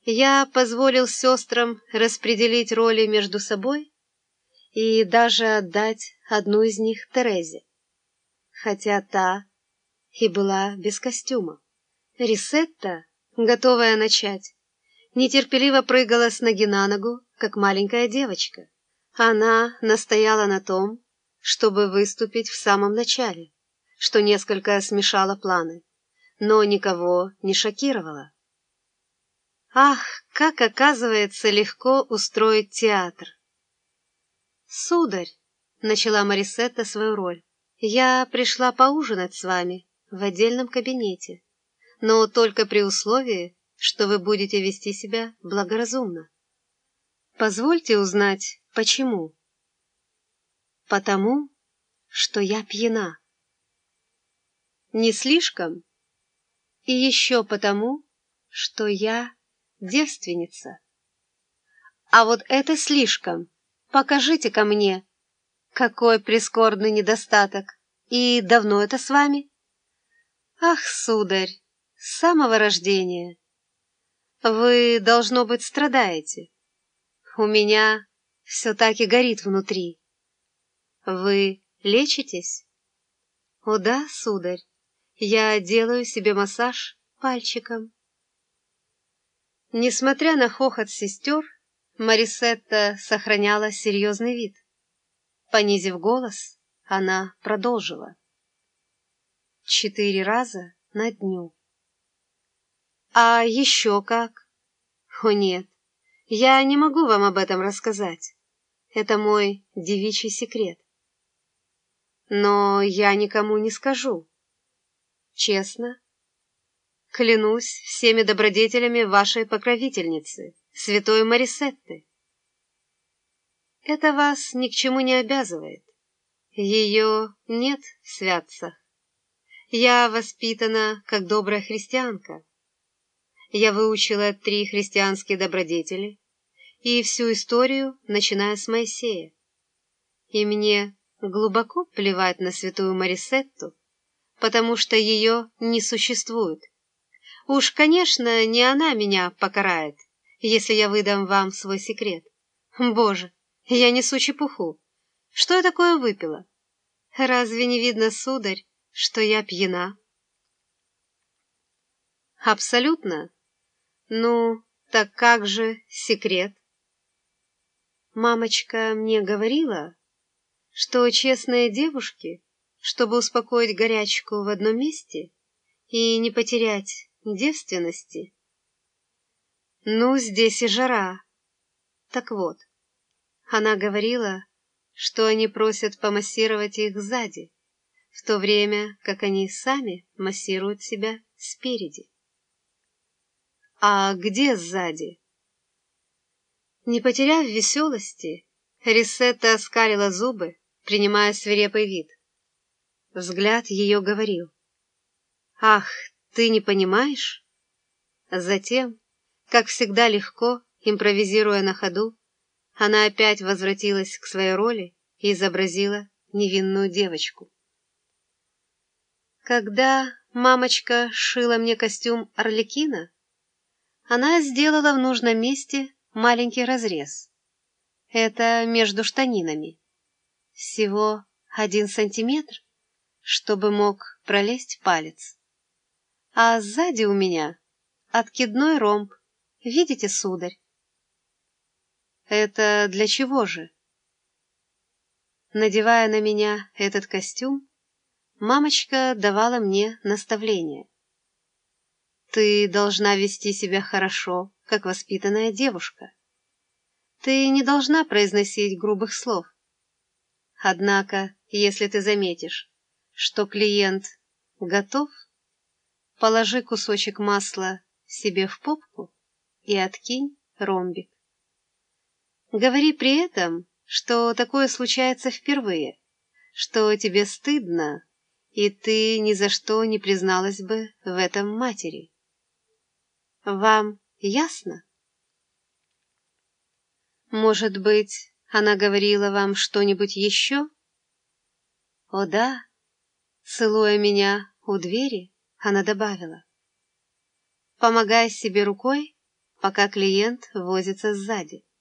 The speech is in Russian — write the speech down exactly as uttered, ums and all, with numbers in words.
Я позволил сестрам распределить роли между собой и даже отдать одну из них Терезе, хотя та и была без костюма. Рисетта, готовая начать, нетерпеливо прыгала с ноги на ногу, как маленькая девочка. Она настояла на том, чтобы выступить в самом начале, что несколько смешало планы, но никого не шокировало. Ах, как, оказывается, легко устроить театр! «Сударь», — начала Марисетта свою роль, — «я пришла поужинать с вами в отдельном кабинете, но только при условии, что вы будете вести себя благоразумно. Позвольте узнать, почему?» «Потому, что я пьяна». «Не слишком?» «И еще потому, что я девственница». «А вот это слишком. Покажите-ка мне, какой прискорбный недостаток. И давно это с вами?» «Ах, сударь, с самого рождения. Вы, должно быть, страдаете. У меня все так и горит внутри. Вы лечитесь?» «О да, сударь, я делаю себе массаж пальчиком». Несмотря на хохот сестер, Марисетта сохраняла серьезный вид. Понизив голос, она продолжила. «Четыре раза на дню». «А еще как?» «О нет, я не могу вам об этом рассказать. Это мой девичий секрет. Но я никому не скажу. Честно. Клянусь всеми добродетелями вашей покровительницы, святой Марисетты. Это вас ни к чему не обязывает. Ее нет в святцах. Я воспитана как добрая христианка. Я выучила три христианские добродетели и всю историю, начиная с Моисея. И мне глубоко плевать на святую Марисетту, потому что ее не существует. Уж, конечно, не она меня покарает, если я выдам вам свой секрет. Боже, я несу чепуху. Что я такое выпила? Разве не видно, сударь, что я пьяна? Абсолютно. Ну, так как же секрет? Мамочка мне говорила, что честные девушки, чтобы успокоить горячку в одном месте и не потерять девственности. Ну, здесь и жара. Так вот, она говорила, что они просят помассировать их сзади, в то время как они сами массируют себя спереди. А где сзади? Не потеряв веселости, Рисетта оскалила зубы, принимая свирепый вид. Взгляд ее говорил: «Ах, ты не понимаешь?» Затем, как всегда легко, импровизируя на ходу, она опять возвратилась к своей роли и изобразила невинную девочку. Когда мамочка шила мне костюм Арлекина, она сделала в нужном месте маленький разрез. Это между штанинами. Всего один сантиметр, чтобы мог пролезть палец. А сзади у меня откидной ромб. Видите, сударь? Это для чего же? Надевая на меня этот костюм, мамочка давала мне наставление. Ты должна вести себя хорошо, как воспитанная девушка. Ты не должна произносить грубых слов. Однако, если ты заметишь, что клиент готов, положи кусочек масла себе в попку и откинь ромбик. Говори при этом, что такое случается впервые, что тебе стыдно, и ты ни за что не призналась бы в этом матери. Вам ясно? Может быть, она говорила вам что-нибудь еще? О да, целуя меня у двери, она добавила: «Помогай себе рукой пока клиент возится сзади.